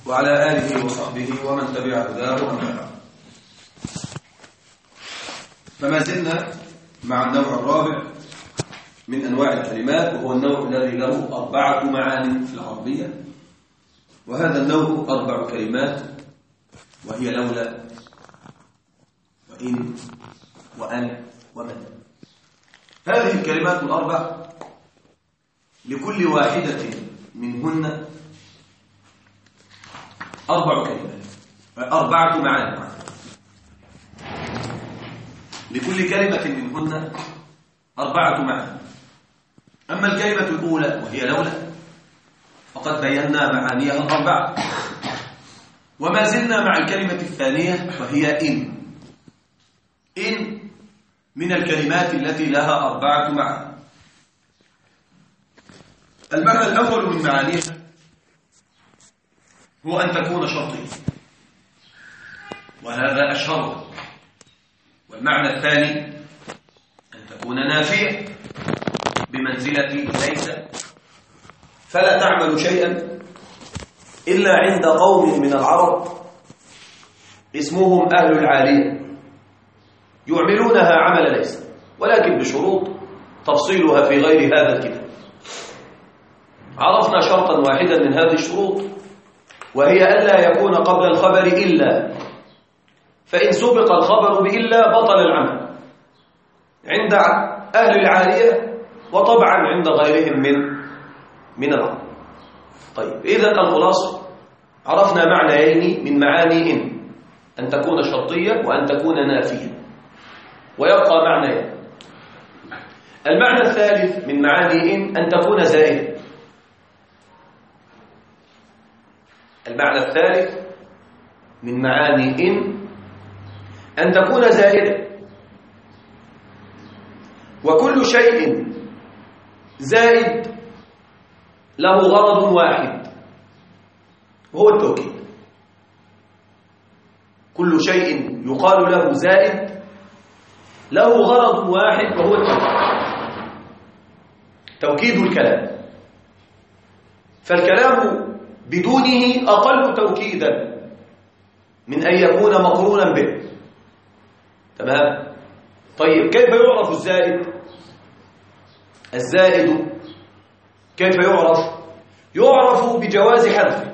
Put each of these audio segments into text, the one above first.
وعلى آله وصحبه ومن تبع هداه ومن بعد. فما زلنا مع النوع الرابع من أنواع الكلمات، وهو النوع الذي له 4 معاني في العربية، وهذا النوع 4 كلمات، وهي لولا وإن وأن ومن. هذه الكلمات ال4 لكل واحدة منهن 4 كلمات، 4 معاني. لكل كلمة منهن 4 معاني. أما الكلمة الأولى وهي لولا فقد بينا معانيها 4، وما زلنا مع الكلمة الثانية وهي إن. إن من الكلمات التي لها 4 معاني. المعنى الأول من معانيها هو أن تكون شرطية، وهذا أشهره. والمعنى الثاني أن تكون نافية بمنزلة ليس، فلا تعمل شيئا إلا عند قوم من العرب اسمهم أهل العالية، يعملونها عمل ليس، ولكن بشروط تفصيلها في غير هذا الكتاب. عرفنا شرطا واحدا من هذه الشروط، وهي ألا يكون قبل الخبر إلا، فإن سبق الخبر بإلا بطل العمل عند أهل العالية، وطبعا عند غيرهم من العرب. طيب، إذن الخلاصة عرفنا معنيين من معاني أن تكون شرطية وأن تكون نافية، ويبقى معنيين. المعنى الثالث من معاني أن تكون زائدة. المعنى الثالث من معاني أن تكون زائدة، وكل شيء زائد له غرض واحد وهو التوكيد. كل شيء يقال له زائد له غرض واحد وهو التوكيد، توكيد الكلام. فالكلام بدونه أقل توكيدا من أن يكون مقرونا به. تمام؟ طيب، كيف يعرف الزائد؟ الزائد كيف يعرف؟ يعرف بجواز حذفه.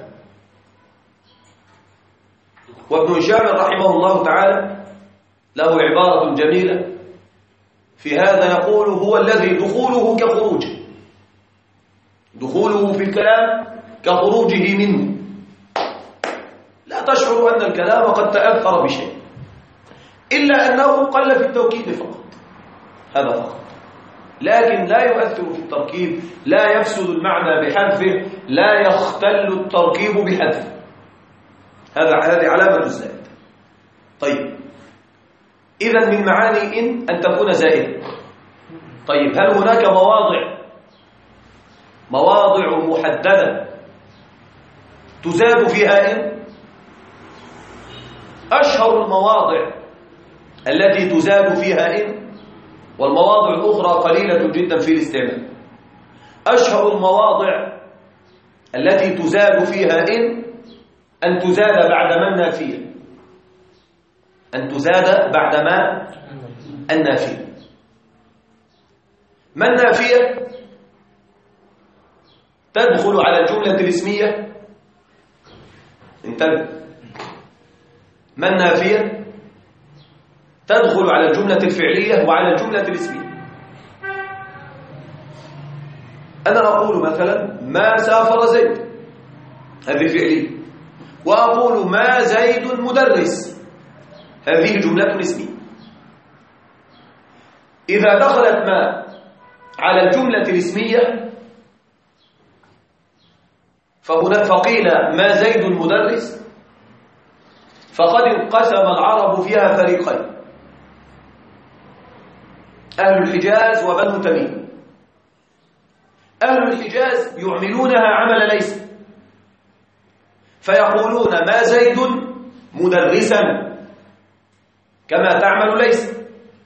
وابن هشام رحمه الله تعالى له عبارة جميلة في هذا، يقول: هو الذي دخوله كخروجه، دخوله في الكلام كخروجه منه، لا تشعر أن الكلام قد تأثر بشيء، إلا أنه قل في التوكيد فقط، هذا فقط، لكن لا يؤثر في التركيب، لا يفسد المعنى بحذفه، لا يختل التركيب بحذفه. هذه علامة الزائد. طيب، إذن من معاني أن تكون زائدة. طيب، هل هناك مواضع محددة تزاد فيها إن؟ أشهر المواضع التي تزاد فيها إن، والمواضع الأخرى قليلة جدا في الاستعمال. أشهر المواضع التي تزاد فيها أن تزاد بعد ما النافية، أن تزاد بعد ما النافية. ما النافية؟ تدخل على الجملة الاسمية. انتبه، ما النافية؟ تدخل على الجملة الفعلية وعلى الجملة الاسمية. أنا أقول مثلا: ما سافر زيد، هذه فعلية، وأقول: ما زيد مدرس، هذه جملة اسمية. إذا دخلت ما على الجملة الاسمية فقيل ما زيد مدرس، فقد انقسم العرب فيها فريقين: أهل الحجاز وبنو تميم. أهل الحجاز يعملونها عمل ليس، فيقولون: ما زيد مدرسا، كما تعمل ليس.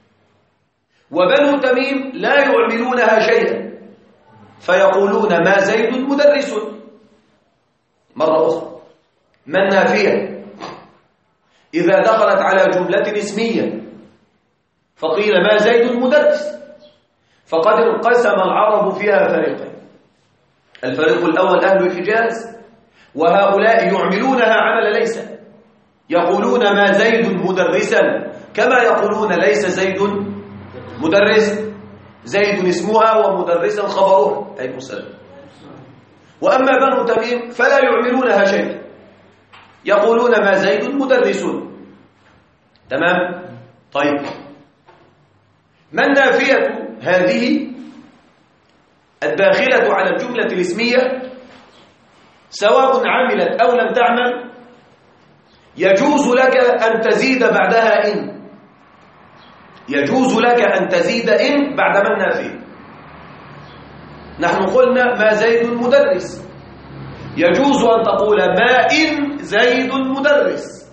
وبنو تميم لا يعملونها شيئا، فيقولون: ما زيد مدرس. مرة أخرى: ما النافية إذا دخلت على جملة اسمية فقيل ما زيد مدرس، فقد انقسم العرب فيها فريقين. الفريق الأول أهل الحجاز، وهؤلاء يعملونها عمل ليس، يقولون ما زيد مدرسا كما يقولون ليس زيد مدرس، زيد اسمها ومدرسا خبرها. عليكم السلام. وأما بنو تميم فلا يعملونها شيء، يقولون ما زيد مدرس. تمام؟ طيب، ما النافية هذه الداخلة على الجملة الاسمية سواء عملت أو لم تعمل يجوز لك أن تزيد بعدها إن، يجوز لك أن تزيد إن بعد ما النافية. نحن قلنا ما زيد مدرس، يجوز أن تقول ما إن زيد مدرس،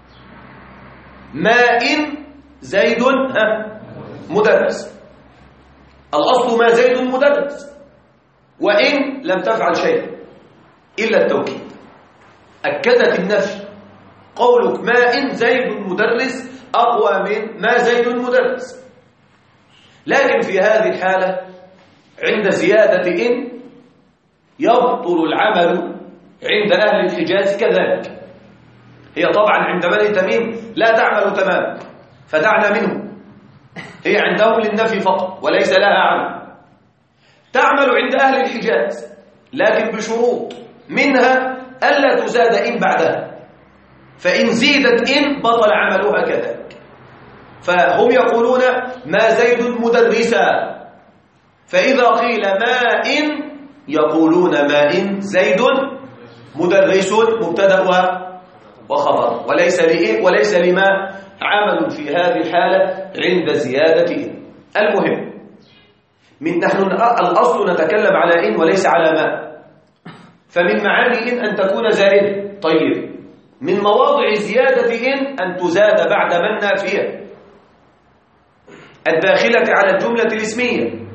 ما إن زيد مدرس. الأصل ما زيد مدرس، وإن لم تفعل شيء إلا التوكيد أكدت النفي. قولك ما إن زيد مدرس أقوى من ما زيد مدرس. لكن في هذه الحالة عند زيادة إن يبطل العمل عند أهل الحجاز كذلك. هي طبعا عند بني تميم لا تعمل تماما، فدعنا منه، هي عندهم للنفي فقط وليس لها عمل. تعمل عند أهل الحجاز لكن بشروط، منها ألا تزاد إن بعدها، فإن زيدت إن بطل عملها كذلك. فهم يقولون ما زيد مدرسا، فإذا قيل ما إن يقولون ما إن زيد مدرس مبتدأ وخبر، وليس لما عمل في هذه الحالة عند زيادة إن. المهم نحن الأصل نتكلم على إن وليس على ما، فمن معاني إن أن تكون زائدة. طيب، من مواضع زيادة إن أن تزاد بعد ما النافية الداخلة على الجملة الاسمية،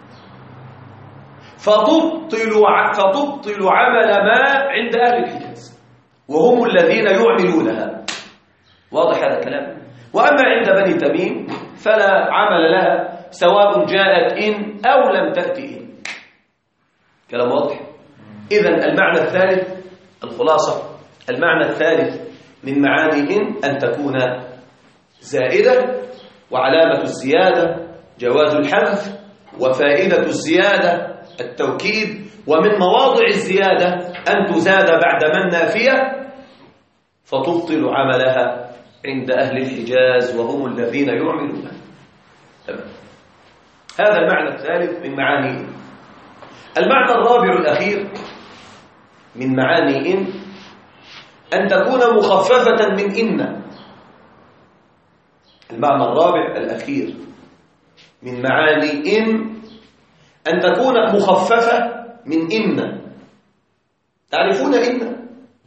فتبطل عمل ما عند أهل الحجاز وهم الذين يعملونها. واضح هذا الكلام؟ وأما عند بني تميم فلا عمل لها سواء جاءت إن أو لم تأتي إن. كلام واضح؟ إذن المعنى الثالث، الخلاصة، المعنى الثالث من معاني أن تكون زائدة، وعلامة الزيادة جواز الحذف، وفائدة الزيادة التوكيد، ومن مواضع الزيادة أن تزاد بعد ما النافية فتبطل عملها عند أهل الحجاز وهم الذين يعملونها. تمام. هذا المعنى الثالث من معاني. المعنى الرابع الأخير من معاني أن تكون مخففة من إن. المعنى الرابع الأخير من معاني أن تكون مخففة من إن. تعرفون إن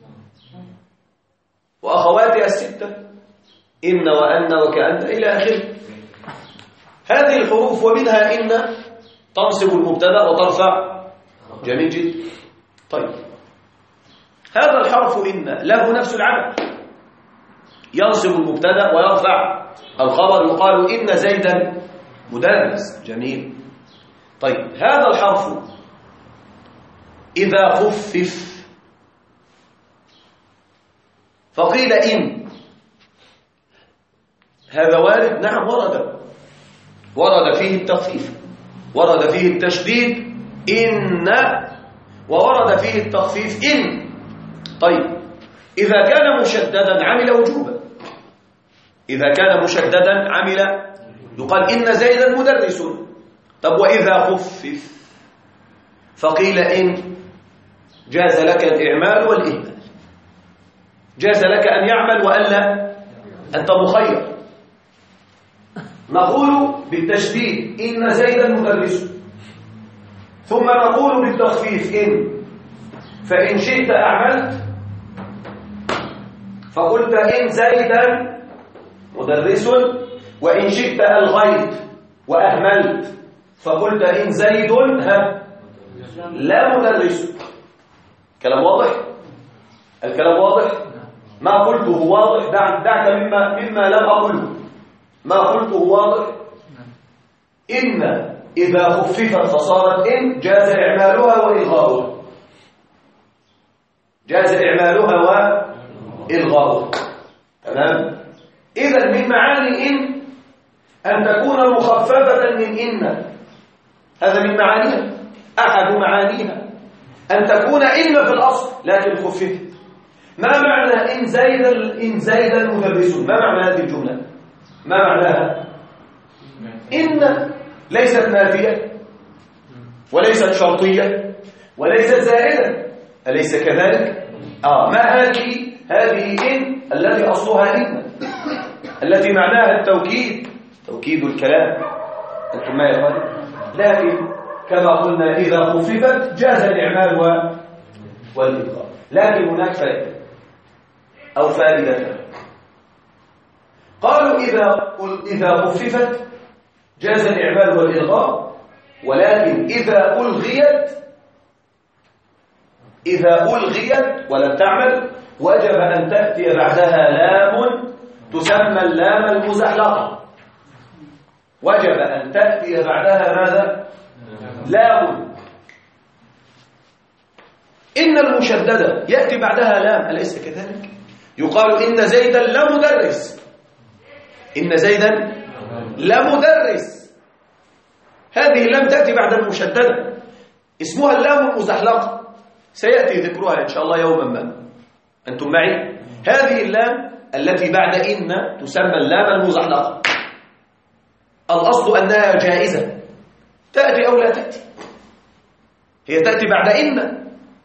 وأخواتها الستة، إن وأن وكأن إلى آخره. هذه الحروف ومنها إن تنصب المبتدأ وترفع. جميل جدا. طيب، هذا الحرف إن له نفس العمل، ينصب المبتدأ ويرفع الخبر، يقال إن زيدا مدرس. جميل. طيب، هذا الحرف إذا خفف فقيل إن، هذا وارد؟ نعم ورد فيه التخفيف، ورد فيه التشديد إن، وورد فيه التخفيف إن. طيب، إذا كان مشددا عمل وجوبا، إذا كان مشددا عمل، يقال إن زيدا مدرس. طب وإذا خفف فقيل إن، جاز لك الإعمال والإهمال، جاز لك أن يعمل وألا، أنت مخير. نقول بالتشديد إن زيدا مدرس، ثم نقول بالتخفيف إن، فإن شئت أعملت فقلت إن زيدا مدرس، وإن شئت ألغيت وأهملت فقلت إن زيد لا مدرس. كلام واضح؟ الكلام واضح؟ ما قلته واضح. دعك مما لم أقوله. ما قلته واضح. إن إذا خففت فصارت إن جاز إعمالها وإلغاؤها. جاز إعمالها وإلغاؤها. تمام؟ إذا من معاني أن تكون مخففة من إن. هذا من معانيها، أحد معانيها أن تكون إن في الأصل لكن خففت. ما معنى إن زيد المدرس؟ ما معنى هذه الجملة؟ ما معناها؟ إن ليست نافية وليست شرطية وليست زائدة، أليس كذلك؟ ما هذه إن التي أصلها إن، التي معناها التوكيد، توكيد الكلام. أنتم ما يقول؟ لكن كما قلنا إذا خففت جاز الإعمال والإلغاء. لكن هناك فائدة أو فائدة. قالوا إذا خففت جاز الإعمال والإلغاء، ولكن إذا ألغيت ولم تعمل وجب أن تأتي بعدها لام تسمى اللام المزحلقة. وجب أن تأتي بعدها ماذا؟ لام. إن المشددة يأتي بعدها لام، أليس كذلك؟ يقال إن زيدا لمدرس. إن زيدا لمدرس. هذه اللام تأتي بعد المشددة، اسمها اللام المزحلقة، سيأتي ذكرها إن شاء الله يوما ما. أنتم معي؟ هذه اللام التي بعد إن تسمى اللام المزحلقة. الأصل أنها جائزة، تأتي أو لا تأتي. هي تأتي بعد إن.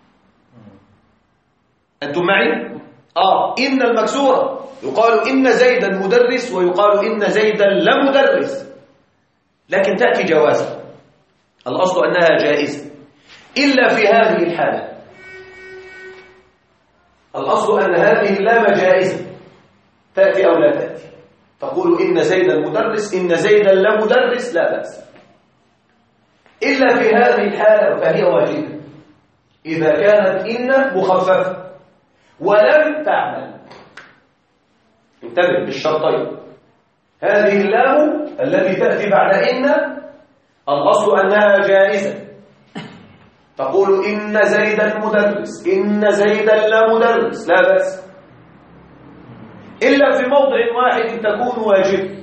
أنتم معي؟ إن المكسورة يقال إن زيدا مدرس ويقال إن زيدا لمدرس، لكن تأتي جوازا. الأصل أنها جائزة إلا في هذه الحالة. الأصل أن هذه اللام جائزة، تأتي أو لا تأتي. تقول إن زيدا مدرس، إن زيدا لمدرس، لا بأس. إلا في هذه الحالة فهي واجبة إذا كانت إن مخففة ولم تعمل. انتبه بالشرطين. هذه اللام التي تأتي بعد إن الأصل أنها جائزة. تقول إن زيدا مدرس، إن زيدا لمدرس، لا بأس. إلا في موضع واحد تكون واجب،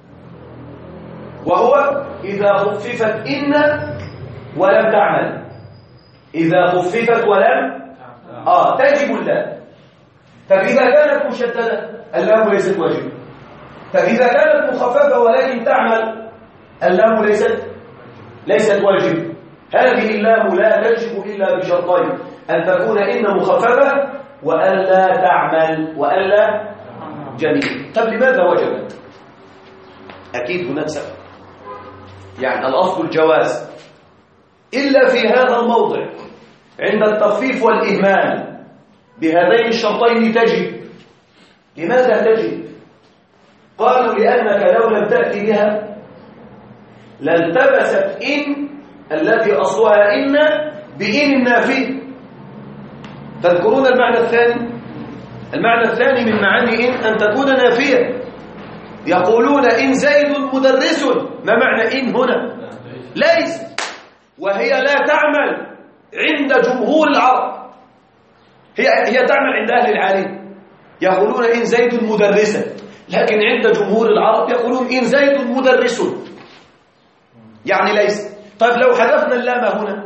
وهو إذا خففت إن ولم تعمل. إذا خففت ولم تجب اللام. فإذا كانت مشددة اللام ليست واجبة. فإذا كانت مخففة ولكن تعمل اللام ليست واجبة. هذه اللام لا تجب إلا بشرطين: أن تكون إن مخففة وألا تعمل وألا جميل. طب لماذا وجبت؟ أكيد هناك سبب، يعني الأصل الجواز، إلا في هذا الموضع عند التخفيف والإهمال بهذين الشرطين تجب. لماذا تجب؟ قالوا لأنك لو لم تأتي بها لالتبست إن التي أصلها إن بإن النافية. تذكرون المعنى الثاني؟ المعنى الثاني من معاني أن تكون نافية. يقولون إن زيد مدرس، ما معنى إن هنا؟ ليس، وهي لا تعمل عند جمهور العرب. هي تعمل عند أهل العالم، يقولون إن زيد مدرسا، لكن عند جمهور العرب يقولون إن زيد مدرس، يعني ليس. طيب لو حذفنا اللام هنا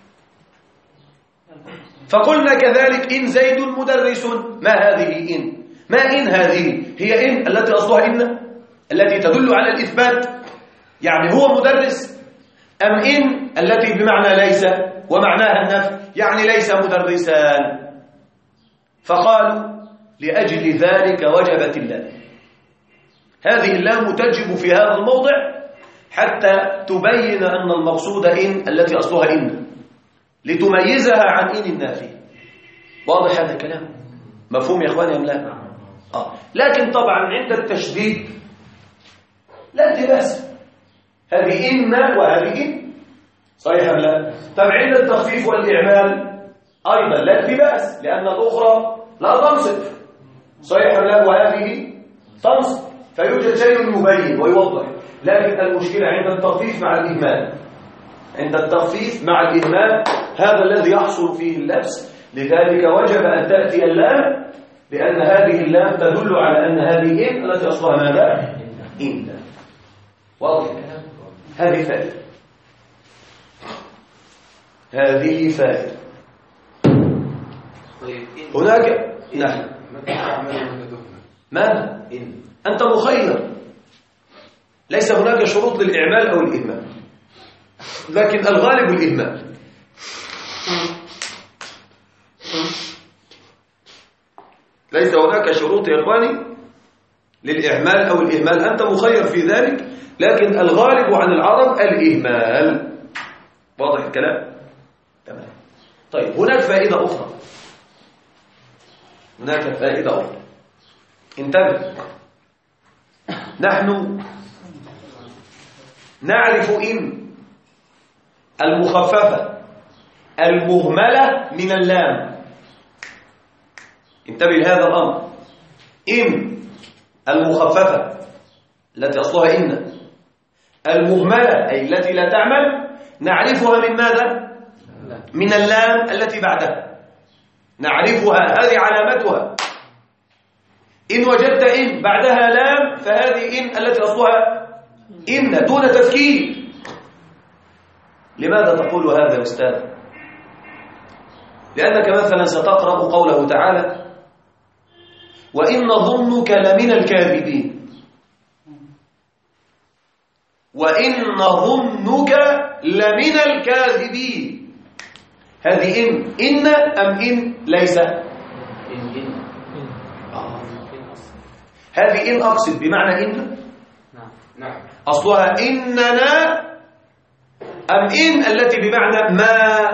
فقلنا كذلك إن زيد مدرس، ما هذه إن؟ ما إن هذه؟ هي إن التي أصلها إن التي تدل على الإثبات، يعني هو مدرس، أم إن التي بمعنى ليس ومعناها النفي، يعني ليس مدرسا. فقالوا لأجل ذلك وجبت اللام. هذه اللام تجب في هذا الموضع حتى تبين أن المقصود إن التي أصلها إن، لتميزها عن إن النافية. واضح هذا الكلام؟ مفهوم يا إخواني أم لا؟ لكن طبعا عند التشديد لا التباس، هذه إن وهذه إن، صحيح أم لا؟ طب عند التخفيف والإعمال أيضا لا التباس، لأن الأخرى لا تنصف، صحيح لا، وهذه تنصف، فيوجد شيء يبين ويوضح. لكن المشكلة عند التخفيف مع الإهمال، عند التخفيف مع الإهمال هذا الذي يحصل فيه اللبس. لذلك وجب أن تأتي اللام، لأن هذه اللام تدل على أن هذه إن التي أصلها ماذا؟ إن. واضح؟ هذه فائدة، هذه فائدة. هناك نعم ماذا؟ أنت مخير، ليس هناك شروط للإعمال أو الإهمال، لكن الغالب الإهمال. ليس هناك شروط يا إخواني للإعمال أو الإهمال، أنت مخير في ذلك، لكن الغالب عن العرب الإهمال. واضح الكلام؟ تمام. طيب هناك فائدة أخرى، هناك فائدة أخرى، انتبه. نحن نعرف إن المخففة المهملة من اللام، انتبه لهذا الأمر. إن المخففة التي أصلها إن المهملة أي التي لا تعمل نعرفها من ماذا؟ من اللام التي بعدها، نعرفها، هذه علامتها. إن وجدت إن بعدها لام فهذه إن التي أصلها إن دون تفكير. لماذا تقول هذا يا أستاذ؟ لأنك مثلا ستقرأ قوله تعالى وإن ظنك لمن الكاذبين، وإن ظنك لمن الكاذبين، هذه إن أم إن ليس؟ هذه إن أقصد بمعنى إن، نعم، أصلها إننا أم إن التي بمعنى ما؟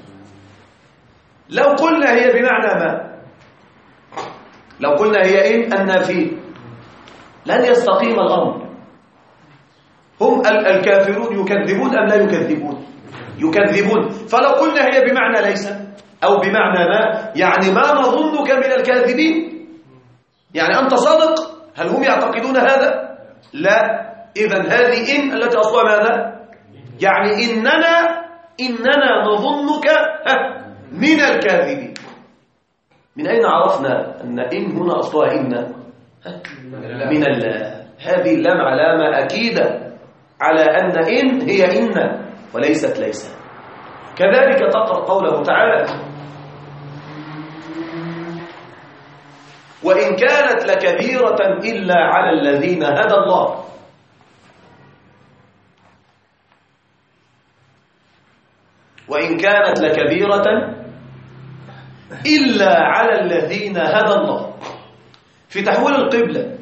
لو قلنا هي بمعنى ما، لو قلنا هي إن النافية لن يستقيم الأمر. هم الكافرون يكذبون أم لا يكذبون؟ يكذبون. فلو قلنا هي بمعنى ليس أو بمعنى ما، يعني ما نظنك من الكاذبين، يعني أنت صادق. هل هم يعتقدون هذا؟ لا. إذن هذه إن التي أصلها ماذا؟ يعني إننا نظنك من الكاذبين. من أين عرفنا أن إن هنا أصلها إن؟ من الله. هذه اللام علامة أكيدة على أن إن هي إن وليست ليس. كذلك تقرأ قوله تعالى وإن كانت لكبيرة إلا على الذين هدى الله. وإن كانت لكبيرة إلا على الذين هدى الله. في تحويل القبلة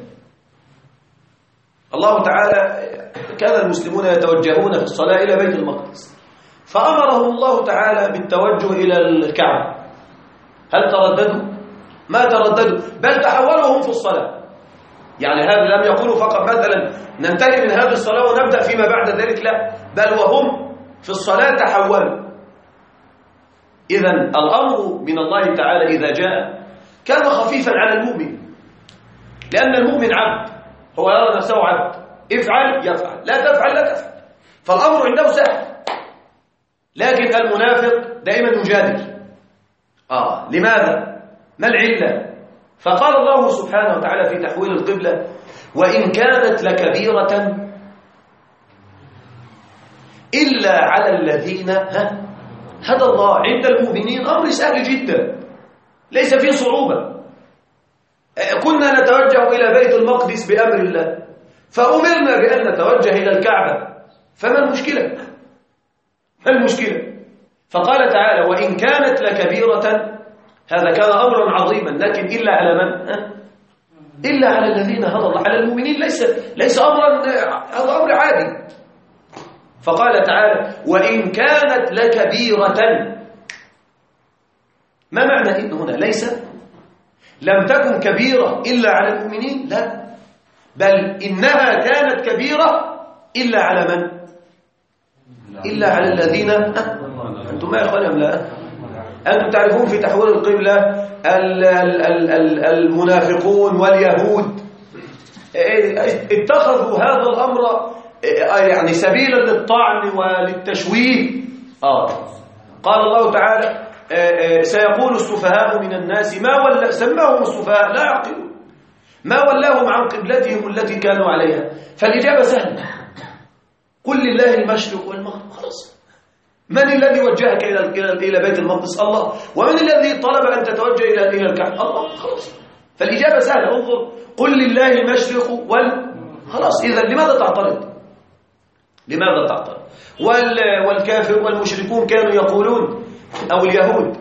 الله تعالى كان المسلمون يتوجهون في الصلاة إلى بيت المقدس، فأمرهم الله تعالى بالتوجه إلى الكعبة. هل ترددوا؟ ما ترددوا، بل تحولوا هم في الصلاة. يعني هذا لم يقولوا فقط مثلا ننتهي من هذه الصلاة ونبدأ فيما بعد ذلك، لا، بل وهم في الصلاة تحولوا. إذن الأمر من الله تعالى إذا جاء كان خفيفا على المؤمن، لأن المؤمن عبد، هو يرى نفسه عبد، افعل يفعل، لا تفعل لا تفعل، فالأمر عنده سهل. لكن المنافق دائما يجادل. لماذا؟ ما العلة؟ فقال الله سبحانه وتعالى في تحويل القبلة وإن كانت لكبيرة إلا على الذين هدى الله. عند المؤمنين أمر سهل جدا، ليس فيه صعوبة. كنا نتوجه إلى بيت المقدس بأمر الله، فأمرنا بأن نتوجه إلى الكعبة، فما المشكلة؟ ما المشكلة؟ فقال تعالى وإن كانت لكبيرة، هذا كان أمرا عظيما، لكن إلا على من؟ إلا على الذين هدى الله. على المؤمنين ليس أمرا، هذا أمر عادي. فقال تعالى وإن كانت لكبيرة. ما معنى إن هنا؟ ليس لم تكن كبيرة إلا على المؤمنين، لا، بل إنها كانت كبيرة إلا على من؟ إلا على الذين أنتم ما يا أخواني أم لا؟ أنتم تعرفون في تحويل القبلة المنافقون واليهود اتخذوا هذا الأمر يعني سبيلا للطعن وللتشويه. قال الله تعالى سيقول السفهاء من الناس ما سماهم السفهاء لا يعقلون ما ولاهم عن قبلتهم التي كانوا عليها. فالإجابة سهلة، قل لله المشرق والمغرب. خلاص، من الذي وجهك إلى بيت المقدس؟ الله. ومن الذي طلب أن تتوجه إلى الكعبة؟ الله. خلاص، فالإجابة سهلة. انظر، قل لله المشرق خلاص. إذا لماذا تعترض؟ لماذا تعترض؟ والكافر والمشركون كانوا يقولون، أو اليهود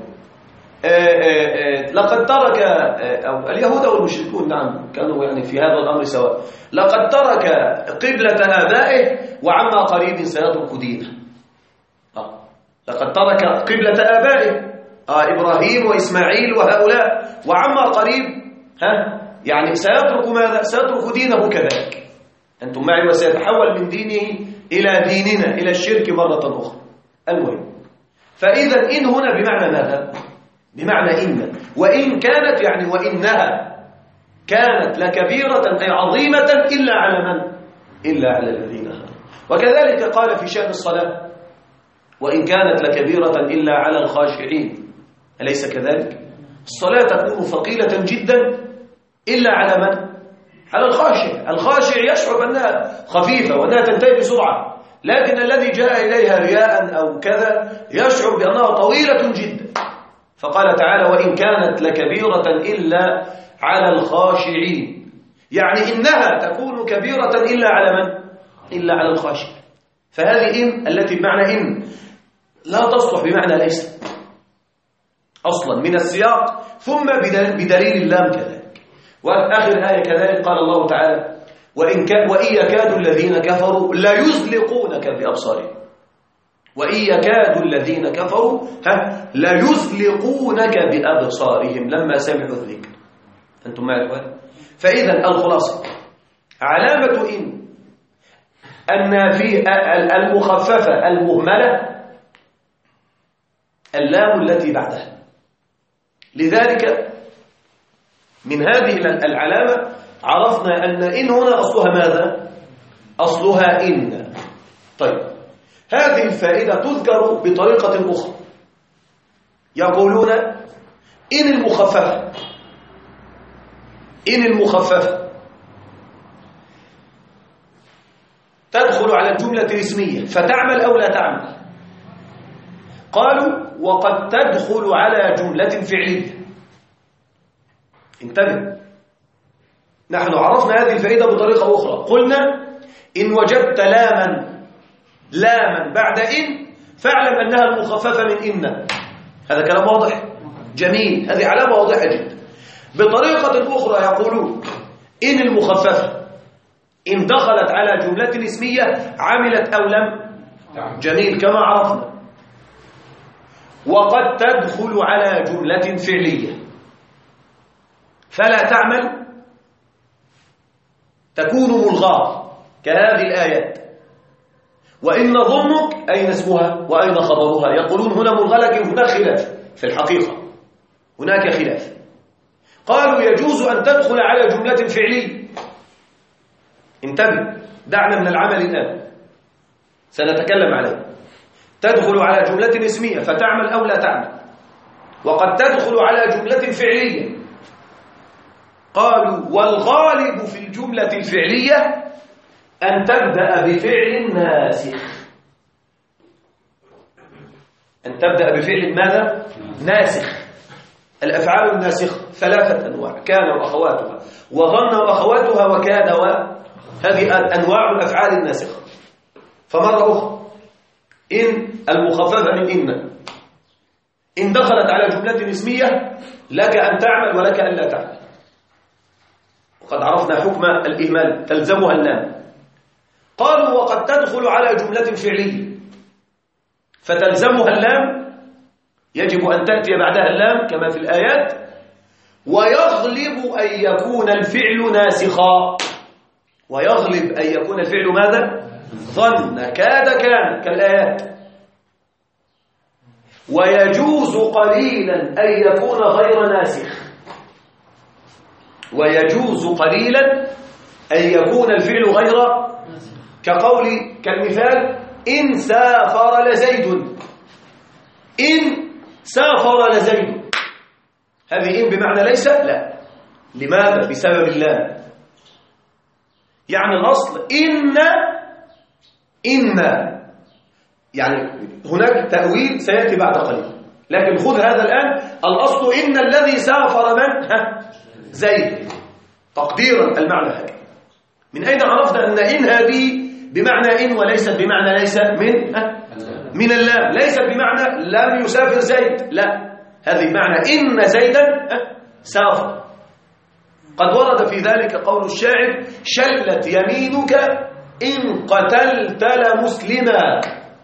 لقد ترك، أو اليهود أو المشركون نعم كانوا يعني في هذا الأمر سواء، لقد ترك قبلة آبائه وعما قريب سيترك دينه. لقد ترك قبلة آبائه إبراهيم وإسماعيل وهؤلاء وعما قريب يعني سيترك ماذا؟ سيترك دينه كذلك. أنتم معي؟ وسيتحول من دينه إلى ديننا، إلى الشرك مرة أخرى. المهم، فإذا إن هنا بمعنى ماذا؟ بمعنى إن. وإن كانت يعني وإنها كانت لكبيرة أي عظيمة إلا على من؟ إلا على الذين هادوا. وكذلك قال في شأن الصلاة وإن كانت لكبيرة إلا على الخاشعين. أليس كذلك؟ الصلاة تكون ثقيلة جدا إلا على من؟ على الخاشع. الخاشع يشعر أنها خفيفة وأنها تنتهي بسرعة، لكن الذي جاء إليها رياء أو كذا يشعر بأنها طويلة جدا. فقال تعالى وإن كانت لكبيرة إلا على الخاشعين، يعني إنها تكون كبيرة إلا على من؟ إلا على الخاشع. فهذه إن التي بمعنى إن لا تصلح بمعنى ليس أصلا من السياق، ثم بدليل اللام كذلك. وآخر آية كذلك قال الله تعالى وإن يكاد الذين كفروا لا يزلقونك بأبصارهم. وإن يكاد الذين كفروا لا يزلقونك بأبصارهم لما سمعوا الذكر. أنتم معي الأخوان؟ فإذا الخلاصة علامة أن في المخففة المهملة اللام التي بعدها. لذلك من هذه العلامة عرفنا أن إن هنا أصلها ماذا؟ أصلها إن. طيب، هذه الفائدة تذكر بطريقة أخرى، يقولون إن المخففة تدخل على الجملة الاسمية فتعمل أو لا تعمل. قالوا وقد تدخل على جملة فعلية. انتبه، نحن عرفنا هذه الفائدة بطريقة أخرى. قلنا إن وجدت لاما بعد إن فاعلم أنها المخففة من إن. هذا كلام واضح جميل، هذه علامة واضحة جدا. بطريقة أخرى يقولون إن المخففة إن دخلت على جملة اسمية عملت أو لم. جميل، كما عرفنا. وقد تدخل على جملة فعلية فلا تعمل، تكون ملغاة كهذه الآيات. وإن ظنك أين اسمها وأين خبرها؟ يقولون هنا ملغى، لكن هناك خلاف في الحقيقة، هناك خلاف. قالوا يجوز أن تدخل على جملة فعلية. انتبه، دعنا من العمل الآن، سنتكلم عليه. تدخل على جملة اسمية فتعمل أو لا تعمل. وقد تدخل على جملة فعلية. قالوا والغالب في الجملة الفعلية أن تبدأ بفعل ناسخ. أن تبدأ بفعل ماذا؟ ناسخ. الأفعال الناسخة 3 أنواع: كان وأخواتها، وظن وأخواتها، وكاد، هذه أنواع الأفعال الناسخة. فمرة أخرى، إن المخففة من إن دخلت على جملة اسمية لك أن تعمل ولك أن لا تعمل. وقد عرفنا حكم الإهمال، تلزمها اللام. قالوا وقد تدخل على جملة فعلية فتلزمها اللام، يجب أن تأتي بعدها اللام كما في الآيات. ويغلب أن يكون الفعل ناسخا. ويغلب أن يكون الفعل ماذا؟ ظن، كاد، كان، كالآيات. ويجوز قليلا أن يكون غير ناسخ. ويجوز قليلا أن يكون الفعل غير كالمثال إن سافر لزيد. إن سافر لزيد، هذه إن بمعنى ليس؟ لا. لماذا؟ بسبب الله. يعني الأصل إن يعني هناك تأويل سيأتي بعد قليل، لكن خذ هذا الآن. الأصل إن الذي سافر من؟ زيد. تقديرا المعنى هكذا. من أين عرفنا أن إن هذه بمعنى إن وليست بمعنى ليس؟ من اللام. ليست بمعنى لم يسافر زيد، لا، هذه بمعنى إن زيدا سافر. قد ورد في ذلك قول الشاعر: شلت يمينك إن قتلت لمسلما.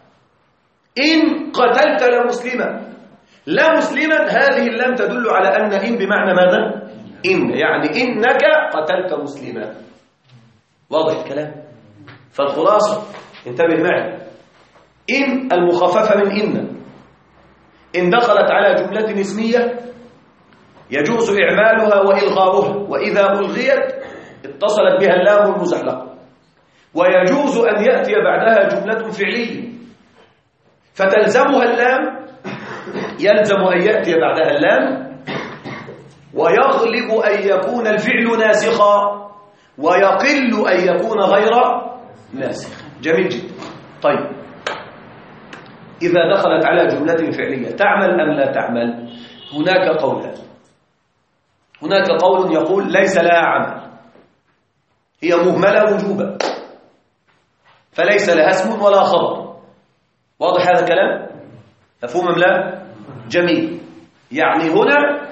إن قتلت لمسلما، لا مسلما، هذه اللام تدل على أن إن بمعنى ماذا؟ إن، يعني إنك قتلت مسلما. واضح الكلام؟ فالخلاصة انتبه معي، إن المخففة من إن دخلت على جملة اسمية يجوز إعمالها وإلغاؤها، وإذا ألغيت اتصلت بها اللام المزحلقة. ويجوز أن يأتي بعدها جملة فعلية فتلزمها اللام، يلزم أن يأتي بعدها اللام، ويغلب أن يكون الفعل ناسخا، ويقل أن يكون غير ناسخ. جميل جدا. طيب، إذا دخلت على جملة فعلية تعمل أم لا تعمل؟ هناك قولان. هناك قول يقول ليس لها عمل، هي مهملة وجوبا، فليس لها اسم ولا خبر. واضح هذا الكلام؟ مفهوم أم لا؟ جميل. يعني هنا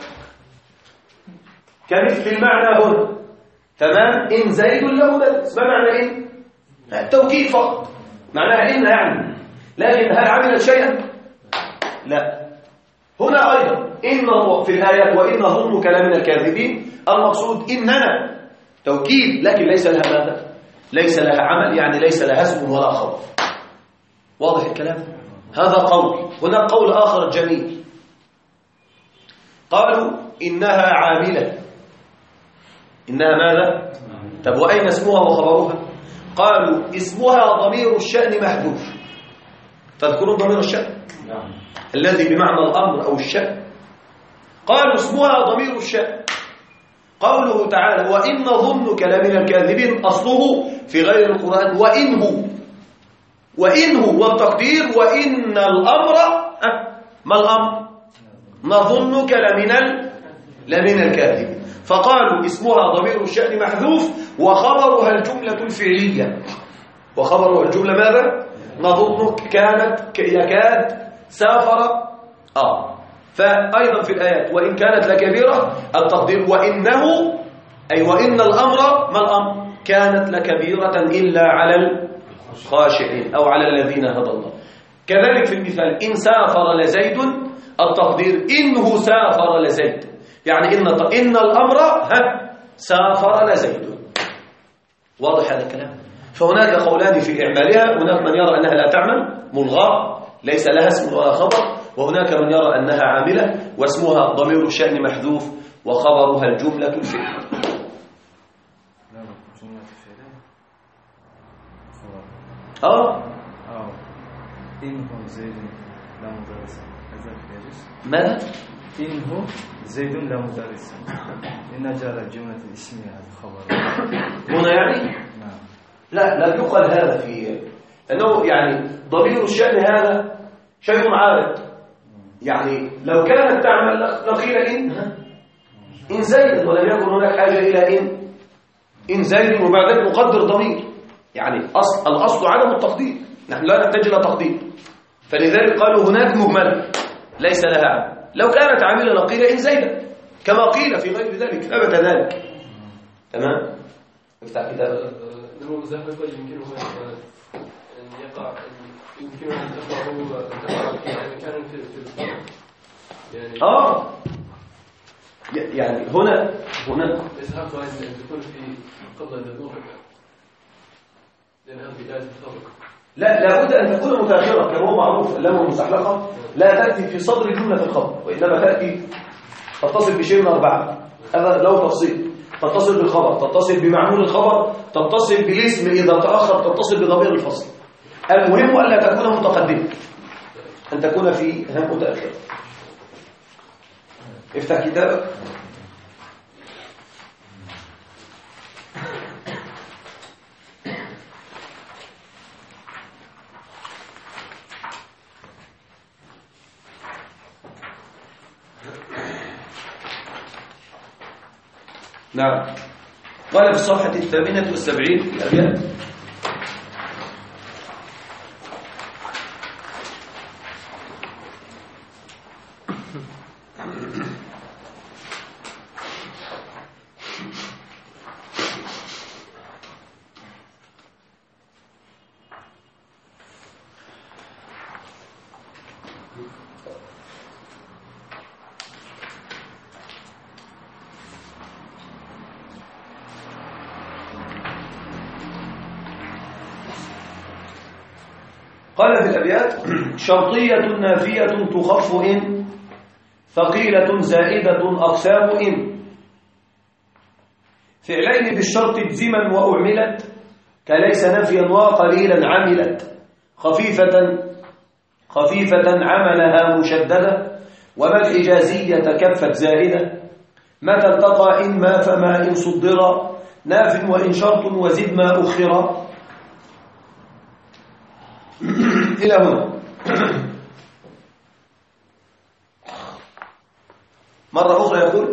كمثل المعنى هنا، تمام؟ إن زيد لمدرس. ما معنى إن؟ التوكيد فقط، معناها إن يعني، لكن هل عملت شيئا؟ لا. هنا أيضا إن في الآيات وإن ظنك لمن الكاذبين، المقصود إننا توكيد، لكن ليس لها ماذا؟ ليس لها عمل، يعني ليس لها اسم ولا خبر. واضح الكلام؟ هذا قول. هناك قول آخر جميل، قالوا إنها عاملة. إنها ماذا؟ طب وأين اسمها وخبرها؟ قالوا اسمها ضمير الشأن محذوف. تذكرون ضمير الشأن الذي بمعنى الأمر أو الشأن؟ قالوا اسمها ضمير الشأن. قوله تعالى وإن ظنك لمن الكاذبين، أصله في غير القرآن وإنه والتقدير وإن الأمر، ما الأمر؟ نظنك لمن الكاذبين. فقالوا اسمها ضمير الشأن محذوف، وخبرها الجملة الفعلية. وخبرها الجملة ماذا؟ نظنك كانت يكاد سافر. فأيضا في الآيات وإن كانت لكبيرة، التقدير وإنه، أي وإن الأمر، ما الأمر؟ كانت لكبيرة إلا على الخاشعين أو على الذين هدى الله. كذلك في المثال إن سافر لزيد، التقدير إنه سافر لزيد، يعني إن الأمر سافر لزيد. واضح هذا الكلام؟ فهناك قولان في إعمالها. هناك من يرى أنها لا تعمل، ملغاة، ليس لها اسم ولا خبر. وهناك من يرى أنها عاملة واسمها ضمير الشأن محذوف وخبرها الجملة الفعلية. إنه زيد لا مدرس، ماذا؟ إنه زيد لا مدرس، إن جار الجملة الاسمية هذا خبر هنا يعني؟ نعم. لا يقال هذا في أنه يعني ضمير الشأن هذا شيء عارض. يعني لو كانت تعمل لقيل إن زيد، ولم يكن هناك حاجة إلى إن زيد وبعدين نقدر ضمير. يعني الأصل عدم التقدير، نحن لا نحتاج إلى تقدير. فلذلك قالوا هناك مهملة ليس لها عمل. لو كانت عاملة لقيل إن زيد، كما قيل في غير ذلك، ثبت ذلك. تمام؟ افتح كتاب. يمكن أن تقرأه كان في الفرق يعني هنا إسحاق أن تكون في قبل الظهر، لأن هذه بداية الفرق. لا، لابد أن تكون متأخرة كما هو معروف. اللام المستحلقة لا تأتي في صدر جملة الخبر، وإنما تأتي تتصل بشيء من أربعة. هذا لو تفصيل. تتصل بالخبر، تتصل بمعمول الخبر، تتصل بالاسم إذا تأخر، تتصل بضمير الفصل. المهم ألا تكون متقدمة، أن تكون في هم متأخرة. افتح كتابك. نعم. قال في الصفحة 78 في الأبيات: قال في الأبيات: شرطية نافية تخف إن، ثقيلة زائدة أقسام إن، فعلين بالشرط اجزما وأعملت، كليس نفيا وقليلا عملت، خفيفة عملها مشددة، وما الحجازية كفت زائدة، متى التقى إن ما فما إن صدر، ناف وإن شرط وزد ما أخر. إلى هنا. مرة أخرى يقول: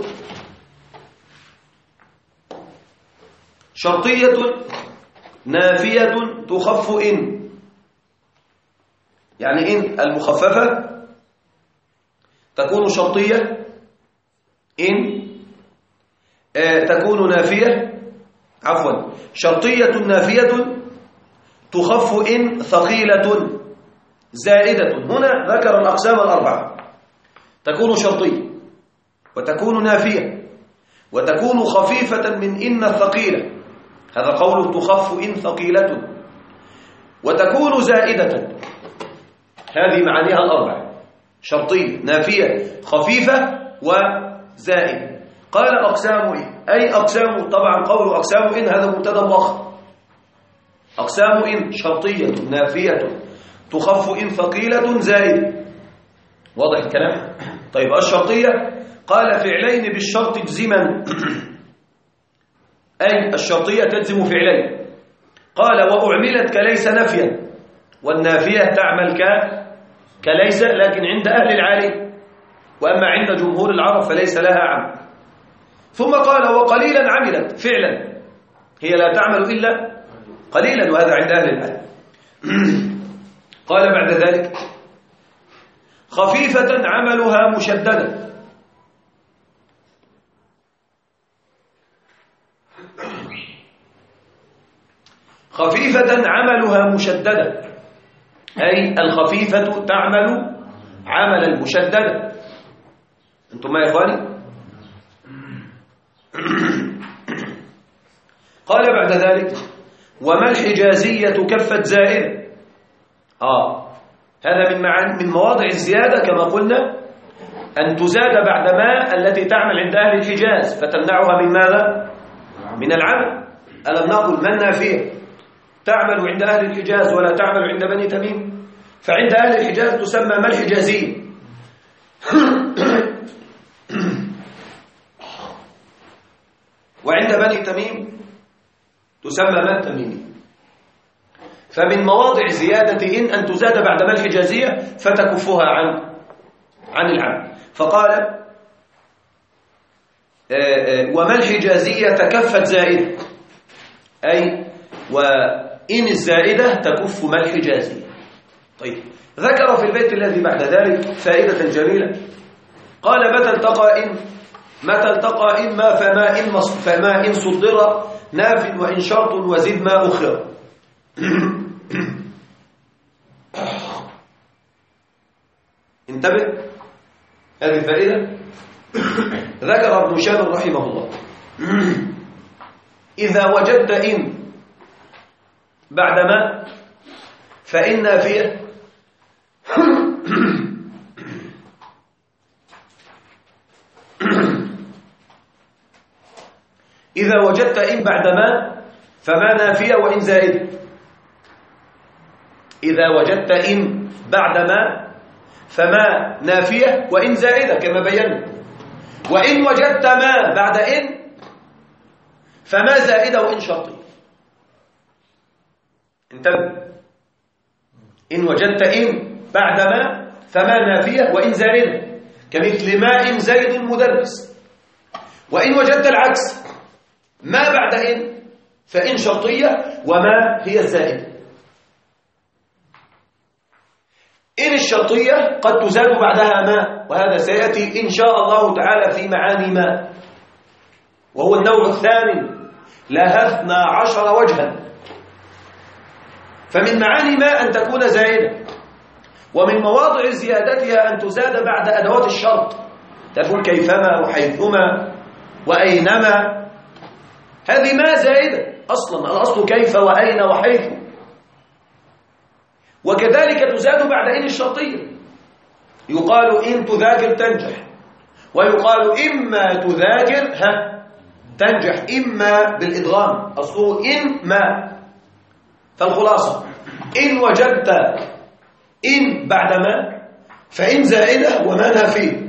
شرطية نافية تخف إن، يعني إن المخففة تكون شرطية، إن تكون نافية، عفوا، شرطية نافية تخف إن، ثقيلة زائدة. هنا ذكر الأقسام الأربعة: تكون شرطية، وتكون نافية، وتكون خفيفة من إن الثقيلة، هذا قول تخف إن ثقيلة، وتكون زائدة. هذه معانيها الأربعة: شرطية، نافية، خفيفة، وزائدة. قال أقسام إن، أي أقسام، طبعا قول أقسام إن هذا مبتدأ مؤخر. أقسام إن شرطية نافية تخف إن ثقيلة زائدة. واضح الكلام؟ طيب الشرطية قال: فعلين بالشرط اجزما، أي الشرطية تجزم فعلين. قال: وأعملت كليس نفيا، والنافية تعمل كليس لكن عند أهل العالي، وأما عند جمهور العرب فليس لها عمل. ثم قال: وقليلا عملت، فعلا هي لا تعمل إلا قليلا، وهذا عند أهل العلم. قال بعد ذلك: خفيفة عملها مشددة، خفيفة عملها مشددة، أي الخفيفة تعمل عمل المشددة. أنتم ما يا إخواني؟ قال بعد ذلك: وما الحجازية كفت زائدة. هذا من مواضع الزيادة كما قلنا، أن تزاد بعد ما التي تعمل عند أهل الحجاز، فتمنعها من ماذا؟ من العمل. ألم نقل ما النافية تعمل عند أهل الحجاز ولا تعمل عند بني تميم؟ فعند أهل الحجاز تسمى ما الحجازية، وعند بني تميم تسمى ما التميمي. فمن مواضع زيادة أن تزاد بعد ما الحجازية فتكفها عن العمل. فقال: وما الحجازية كفت زائدة، أي وإن الزائدة تكف ما الحجازية. طيب، ذكر في البيت الذي بعد ذلك فائدة جميلة. قال: متى التقى إن ما فما إن صدر، ناف وإن شرط وزد ما أخر. انتبه، هذه الفائدة ذكر ابن شامل رحمه الله: إذا وجدت إن بعد ما فإن نافية إذا وجدت إن بعد ما فما نافية وإن زائدة. إذا وجدت إن بعد ما فما نافية وإن زائدة كما بينا. وإن وجدت ما بعد إن فما زائدة وإن شرطية. انتبه، إن وجدت إن بعد ما فما نافية وإن زائدة كمثل ماء زيد مدرس. وإن وجدت العكس ما بعد إن فإن شرطية وما هي الزائدة. إن الشرطية قد تزاد بعدها ما، وهذا سيأتي إن شاء الله تعالى في معاني ما، وهو النوع الثامن لها 12 وجها. فمن معاني ما أن تكون زائدة، ومن مواضع زيادتها أن تزاد بعد أدوات الشرط، تكون كيفما وحيثما وأينما، هذه ما زائدة أصلا، الأصل كيف وأين وحيث. وكذلك تزاد بعد إن الشرطية، يقال إن تذاكر تنجح، ويقال إما تذاكر تنجح، إما بالإدغام، أصله إن ما. فالخلاصة إن وجدت إن بعد ما فإن زائدة وما نافية.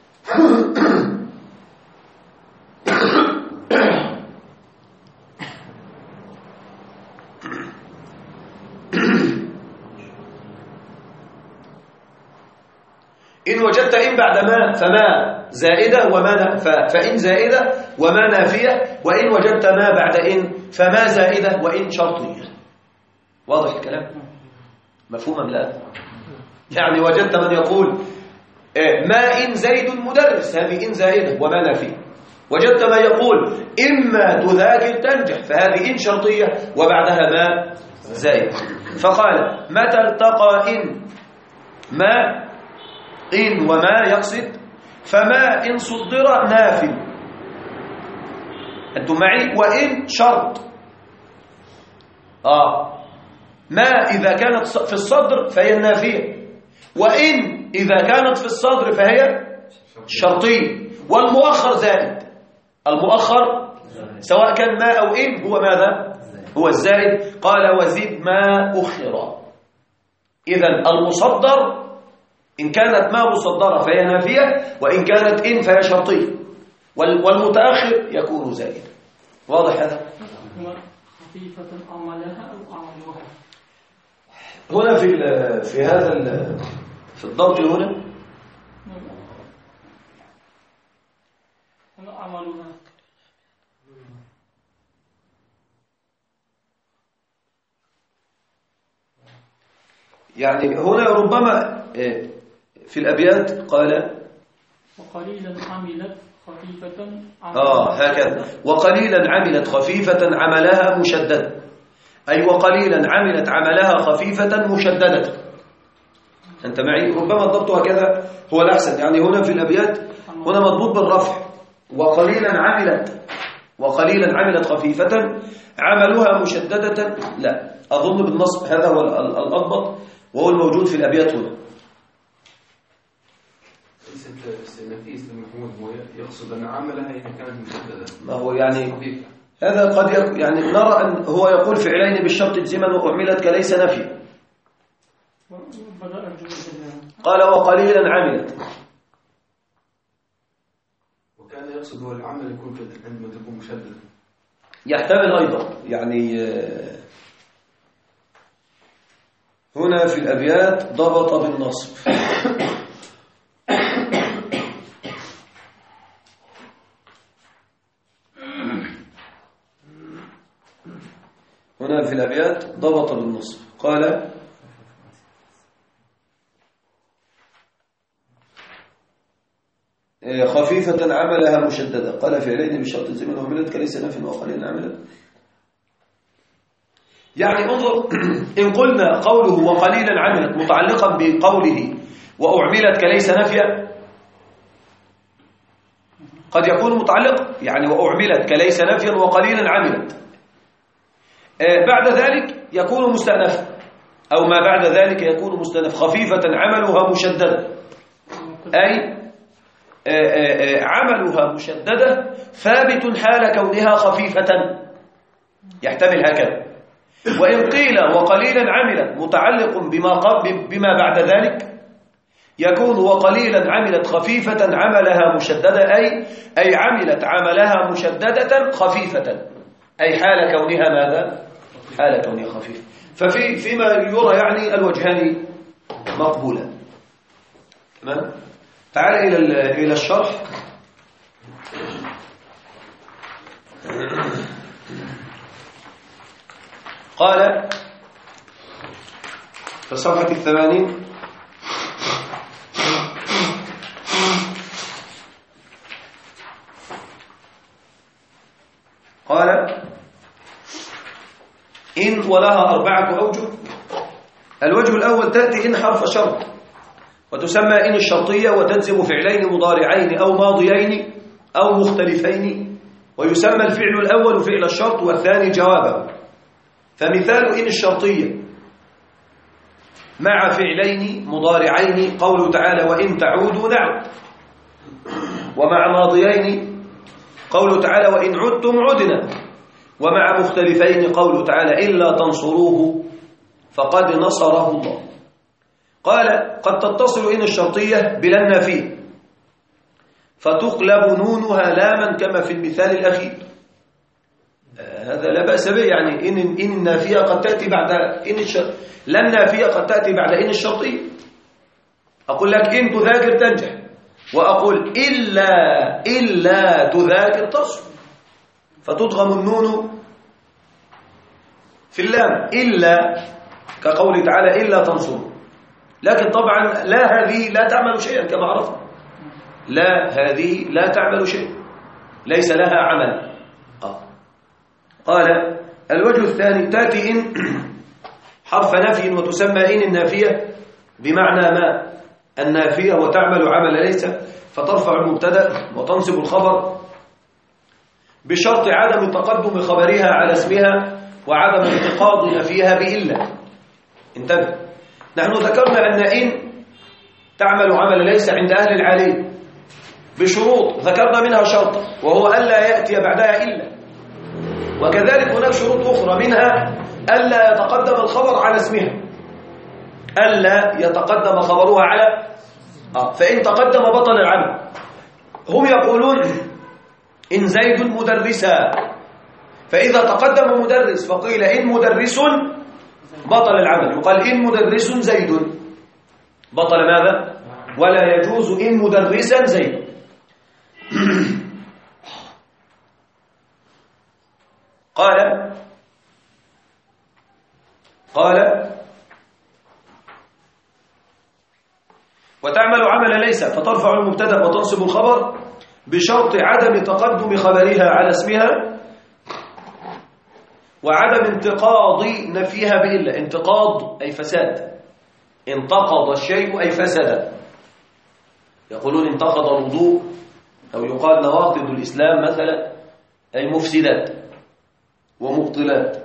إن وجدت إن بعد ما فما زائدة وما فإن زائدة وما نافية. وإن وجدت ما بعد إن فما زائدة وإن شرطية. واضح الكلام؟ مفهوم أم لا؟ يعني وجدت من يقول ما إن زيد مدرس، هذه إن زائدة وما نافية. وجدت من يقول إما تذاكر تنجح، فهذه إن شرطية وبعدها ما زائدة. فقال متى التقى إن ما إن وما يقصد فما إن صدر نافي. أنتم معي؟ وإن شرط ما إذا كانت في الصدر فهي النافية، وإن إذا كانت في الصدر فهي شرطية. والمؤخر زائد، المؤخر سواء كان ما أو إن هو ماذا؟ هو الزائد. قال وزد ما أخر. إذن المصدر إن كانت ما مصدرة فهي نافية، وإن كانت إن فهي شرطية، والمتأخر يكون زائدا. واضح هذا؟ خفيفة عملها أو أعملها. هنا في هذا في الضبط هنا أعملها. يعني هنا ربما في الأبيات قال وقليلا عملت خفيفة هكذا، وقليلا عملت خفيفة عملها مشددة، أي وقليلا عملت عملها خفيفة مشددة. أنت معي؟ ربما الضبط هكذا هو الأحسن. يعني هنا في الأبيات هنا مضبوط بالرفع، وقليلا عملت خفيفة عملها مشددة. لا، أظن بالنصب، هذا هو الأضبط وهو الموجود في الأبيات هنا. نفيس المحمود هو يقصد أن عملها إذا كانت مشددة. ما هو يعني هذا قد يعني نرى أن هو يقول فعلين بالشرط الزمن وأعملت كليس نفي. قال وقليلا عملت، وكان يقصد هو العمل يكون عندما تكون مشددة. يحتمل أيضا، يعني هنا في الأبيات ضبط بالنصب. هنا في الأبيات ضبط بالنصب. قال خفيفة عملها مشددة. قال فعلين بشرط الزمن وعملت كليس نفي وقليلا عملت. يعني انظر، إن قلنا قوله وقليلا عملت متعلقا بقوله وأعملت كليس نفيا، قد يكون متعلق، يعني وأعملت كليس نفيا وقليلا عملت. بعد ذلك يكون مستأنفا، أو ما بعد ذلك يكون مستأنف. خفيفة عملها مشددة، أي عملها مشددة ثابت حال كونها خفيفة، يحتمل هكذا. وإن قيل وقليلا عملت متعلق بما بعد ذلك يكون وقليلا عملت خفيفة عملها مشددة، أي عملت عملها مشددة خفيفة، أي حال كونها ماذا؟ حال كونها خفيفة. فيما يرى يعني الوجهان مقبولا. تمام؟ تعال إلى الشرح. قال في الصفحة 80: قال إن ولها 4 أوجه. الوجه الأول تأتي إن حرف شرط، وتسمى إن الشرطية، وتجزم فعلين مضارعين أو ماضيين أو مختلفين، ويسمى الفعل الأول فعل الشرط والثاني جوابه. فمثال إن الشرطية مع فعلين مضارعين قوله تعالى وإن تعودوا نعد، ومع ماضيين قوله تعالى وإن عدتم عدنا، ومع مختلفين قوله تعالى إلا تنصروه فقد نصره الله. قال قد تتصل إن الشرطية بلا النافية فتقلب نونها لاما كما في المثال الأخير. هذا لا بأس به، يعني إن النافية قد تأتي بعد إن لا النافية قد تأتي بعد إن الشرطية. أقول لك إن تذاكر تنجح، وأقول إلا تذاكر تصل، فتضغم النون في اللام إلا، كقوله تعالى إلا تنصروا. لكن طبعا لا هذه لا تعمل شيئا كما عرفنا، لا هذه لا تعمل شيئا، ليس لها عمل. قال الوجه الثاني تأتي إن حرف نفي وتسمى إن النافية بمعنى ما النافية، وتعمل عمل ليس، فترفع المبتدأ وتنصب الخبر بشرط عدم تقدم خبرها على اسمها وعدم انتقاض نفيها بإلا. انتبه، نحن ذكرنا أن إن تعمل عمل ليس عند أهل العالي بشروط، ذكرنا منها شرط وهو ألا يأتي بعدها إلا، وكذلك هناك شروط أخرى منها ألا يتقدم الخبر على اسمها، ألا يتقدم خبرها على فإن تقدم بطل العمل. هم يقولون إن زيد مدرسا، فإذا تقدم مدرس فقيل إن مدرس بطل العمل، يقال إن مدرس زيد بطل ماذا؟ ولا يجوز إن مدرسا زيد. قال وتعمل عمل ليس فترفع المبتدا وتنصب الخبر بشرط عدم تقدم خبرها على اسمها وعدم انتقاض نفيها بإلا. انتقاض أي فساد، انتقض الشيء أي فسد. يقولون انتقض الوضوء، أو يقال نواقض الإسلام مثلا، أي مفسدات ومبطلات.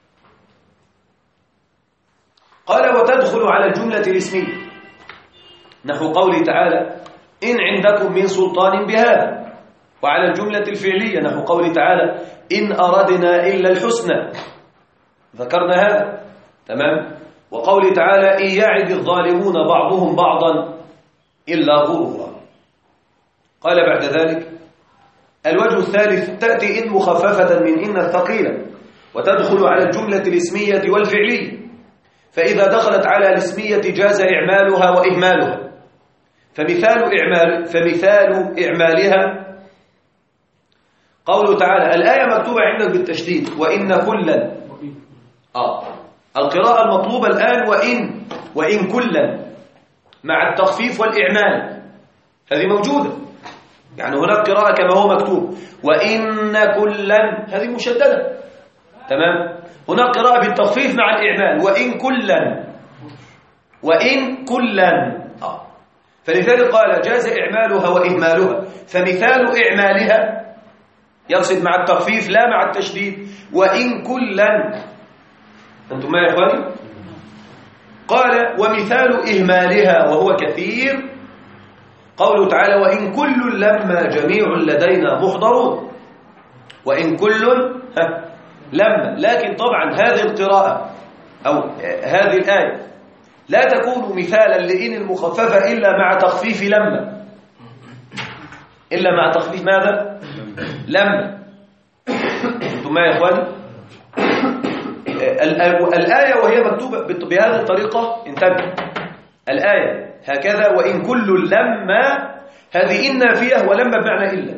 قال وتدخل على الجملة الاسمية نحو قوله تعالى إن عندكم من سلطان بهذا، وعلى الجملة الفعلية نحو قوله تعالى إن أردنا إلا الحسنى، ذكرنا هذا تمام. وقوله تعالى إن يعد الظالمون بعضهم بعضا إلا غرورا. قال بعد ذلك الوجه الثالث تأتي إن مخففة من إن الثقيلة وتدخل على الجملة الاسمية والفعلية، فإذا دخلت على الاسمية جاز إعمالها وإهمالها. فمثال إعمالها قوله تعالى، الآية مكتوبة عندك بالتشديد وإن كلا، القراءة المطلوبة الآن وإن كلا مع التخفيف والإعمال، هذه موجودة، يعني هناك قراءة كما هو مكتوب وإن كلا، هذه مشددة تمام. هناك قراءة بالتخفيف مع الإعمال وإن كلا فلذلك قال جاز إعمالها وإهمالها. فمثال إعمالها يقصد مع التخفيف لا مع التشديد، وإن كلا. أنتم ما يا إخواني؟ قال ومثال إهمالها وهو كثير قوله تعالى وإن كل لما جميع لدينا محضرون. وإن كل لما، لكن طبعا هذه القراءة أو هذه الآية لا تكون مثالا لإن المخففة إلا مع تخفيف لما، إلا مع تخفيف ماذا؟ لما. ثم يا إخواني الآية وهي مكتوبة بهذه الطريقة، انتبه، الآية هكذا وإن كل لما، هذه إن نافية ولما بمعنى إلا.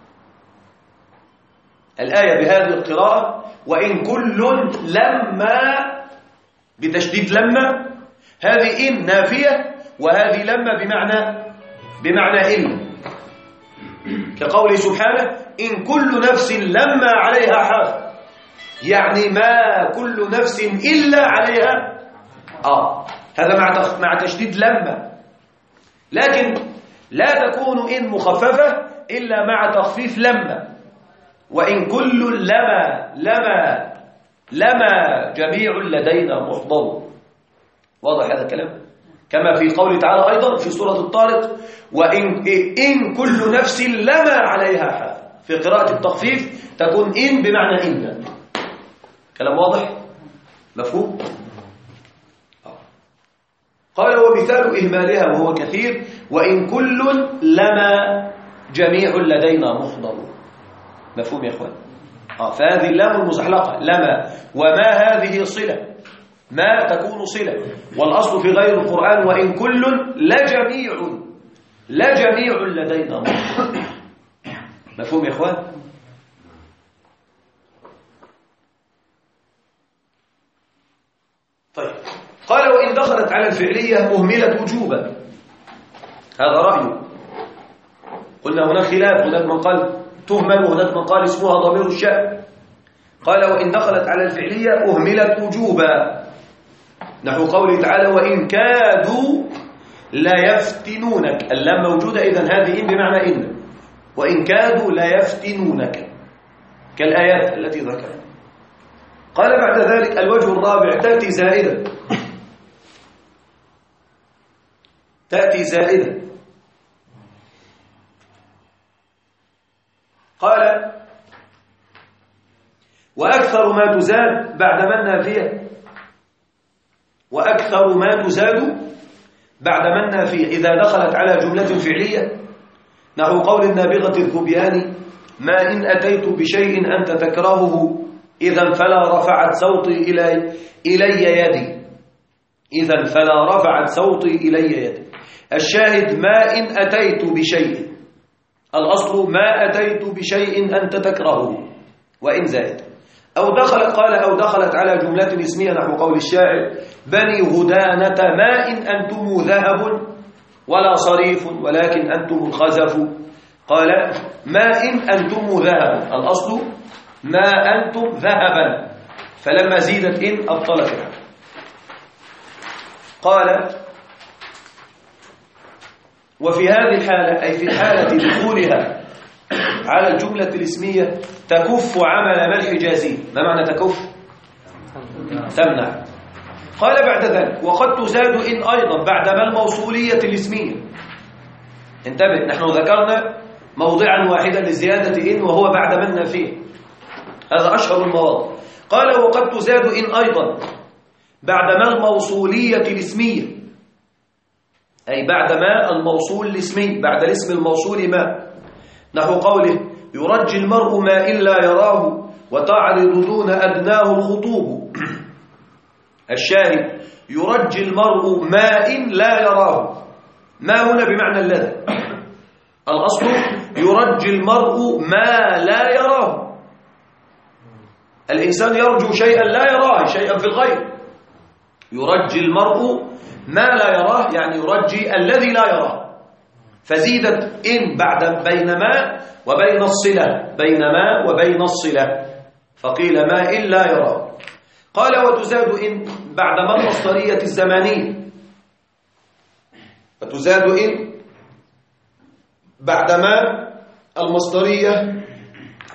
الآية بهذه القراءة وإن كل لما بتشديد لما، هذه إن نافية وهذه لما بمعنى إلا، كقوله سبحانه إن كل نفس لما عليها حافظ، يعني ما كل نفس إلا عليها هذا مع تشديد لما. لكن لا تكون إن مخففة إلا مع تخفيف لما. وإن كل لما جميع لدينا محضر. واضح هذا الكلام؟ كما في قوله تعالى أيضا في سورة الطارق وإن كل نفس لما عليها حافظ، في قراءة التخفيف تكون إن بمعنى إن. كلام واضح؟ مفهوم؟ قال ومثال إهمالها وهو كثير وإن كل لما جميع لدينا محضر. مفهوم يا إخوان؟ فهذه اللام المزحلقة لما، وما هذه صلة، ما تكون صلة، والأصل في غير القرآن وإن كل لجميع لدينا محضر. مفهوم يا إخوان؟ طيب قال وإن دخلت على الفعلية أهملت وجوبا، هذا رأيه. قلنا هناك خلاف، هناك من قال تهمل وهناك من قال اسمها ضمير الشأن. قال وإن دخلت على الفعلية أهملت وجوبا، نحو قوله تعالى وإن كادوا لا يفتنونك، اللام موجودة إذن هذه إن بمعنى إن، وإن كادوا لا يفتنونك كالآيات التي ذكرت. قال بعد ذلك الوجه الرابع تأتي زائدة. قال وأكثر ما تزاد بعد من نافية، وأكثر ما تزاد بعد من نافية إذا دخلت على جملة فعلية، نحو قول النابغة الذبياني ما إن أتيت بشيء أنت تكرهه إذا فلا رفعت صوتي إلي يدي، إذا فلا رفعت صوتي إلي يدي. الشاهد ما إن أتيت بشيء، الأصل ما أتيت بشيء أنت تكرهه وإن زائد. أو دخلت على جملة اسمية، نحو قول الشاعر بني هدانة ما إن أنتم ذهب ولا صريف ولكن أنتم الخزف. قال ما إن أنتم ذهب، الأصل ما أنتم ذهبا، فلما زيدت إن أبطلت. قال وفي هذه الحالة، أي في حالة دخولها على الجملة الاسمية، تكف عمل ما الحجازي. ما معنى تكف؟ تمنع. قال بعد ذلك وقد تزاد إن أيضا بعد ما الموصولية الاسمية. انتبه، نحن ذكرنا موضعا واحدا لزيادة إن وهو بعد من نافيه، هذا أشهر المواضع. قال وقد تزاد إن أيضا بعد ما الموصولية الاسمية، أي بعد ما الموصول الاسمي، بعد الاسم الموصول ما، نحو قوله يرجي المرء ما إلا يراه وتعرض دون أدناه الخطوب. الشاهد يرجي المرء ما إن لا يراه، ما هنا بمعنى الذي، الأصل يرجي المرء ما لا يراه. الإنسان يرجو شيئا لا يراه، شيئا في الغيب. يرجي المرء ما لا يراه يعني يرجي الذي لا يراه، فزيدت إن بعد بين ما وبين الصلة، بين ما وبين الصلة، فقيل ما إن لا يراه. قال وتزاد إن بعد ما المصدرية الزمانية، وتزاد إن بعد ما المصدرية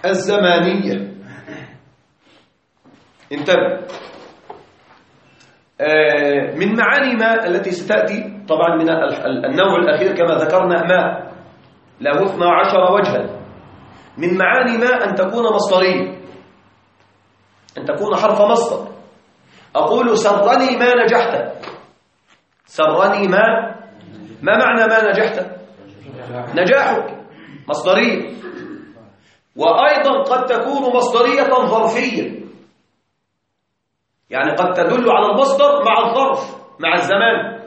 الزمانية. انتبه، من معاني ما التي ستأتي طبعا من النوع الأخير كما ذكرنا ما له 12 وجها. من معاني ما أن تكون مصدرية، أن تكون حرف مصدر. أقول سرني ما نجحت. سرني ما معنى ما نجحت؟ نجاحك مصدرية. وأيضا قد تكون مصدرية ظرفية، يعني قد تدل على المصدر مع الظرف مع الزمان.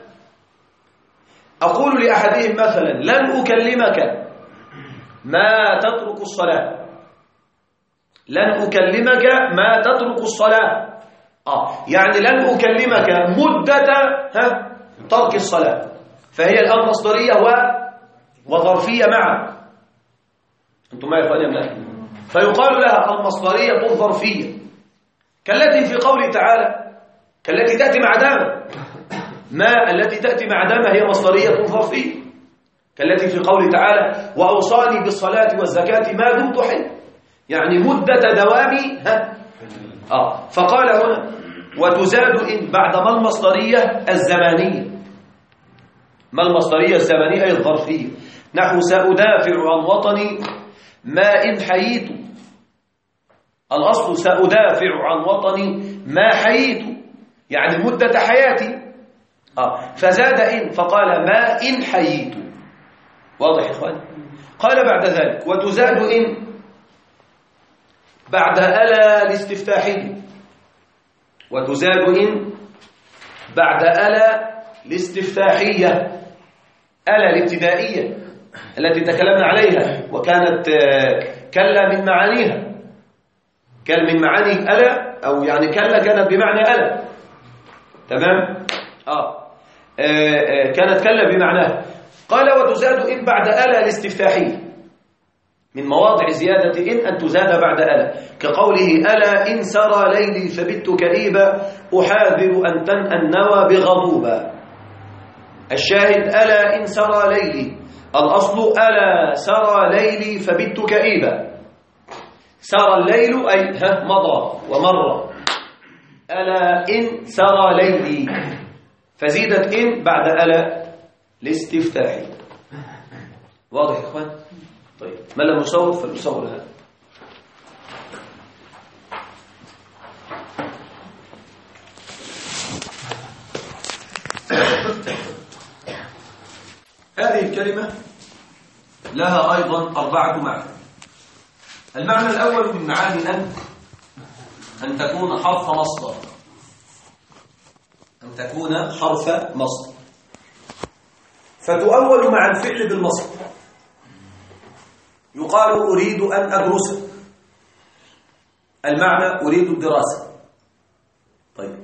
أقول لأحدهم مثلا لن أكلمك ما تترك الصلاة. لن أكلمك ما تترك الصلاة. يعني لن أكلمك مدة ترك الصلاة، فهي الآن مصدرية وظرفية معا. أنتم ما يفعلون لا؟ فيقال لها المصدرية الظرفية كالتي في قوله تعالى، كالتي تأتي مع دامة. ما التي تأتي مع دامة هي مصدرية ظرفية، كالتي في قوله تعالى وأوصاني بالصلاة والزكاة ما دمت حي، يعني مدة دوامي فقال هنا وتزاد إن بعد ما المصدرية الزمانية. ما المصدرية الزمانية أي الظرفية، نحو سأدافع عن وطني ما إن حييت. الأصل سأدافع عن وطني ما حييت، يعني مدة حياتي. فزاد إن فقال ما إن حييت. واضح يا إخوان؟ قال بعد ذلك وتزاد إن بعد ألا الاستفتاحية. وتزاد إن بعد ألا الاستفتاحية، ألا الابتدائية التي تكلمنا عليها وكانت كلا من معانيها. كل من معاني ألا، أو يعني كلا كانت بمعنى ألا. تمام؟ كانت كلا بمعناها. قال وتزاد إن بعد ألا الاستفتاحية، من مواضع زيادة أن تزاد بعد ألا، كقوله ألا إن سرى ليلي فبت كئيبا أحاذر أن تنأى النوى بغضوبا. الشاهد ألا إن سرى ليلي، الأصل ألا سرى ليلي فبت كئيبا. سرى الليل أي مضى ومر. ألا إن سرى ليلي، فزيدت إن بعد ألا لاستفتاحي. واضح يا إخوان؟ طيب ما لم يصور فليصور هذا. هذه الكلمة لها أيضا 4 معاني. المعنى الأول من معاني أن تكون حرف مصدر. أن تكون حرف مصدر فتؤول مع الفعل بالمصدر. يقال أريد أن أدرس، المعنى أريد الدراسة. طيب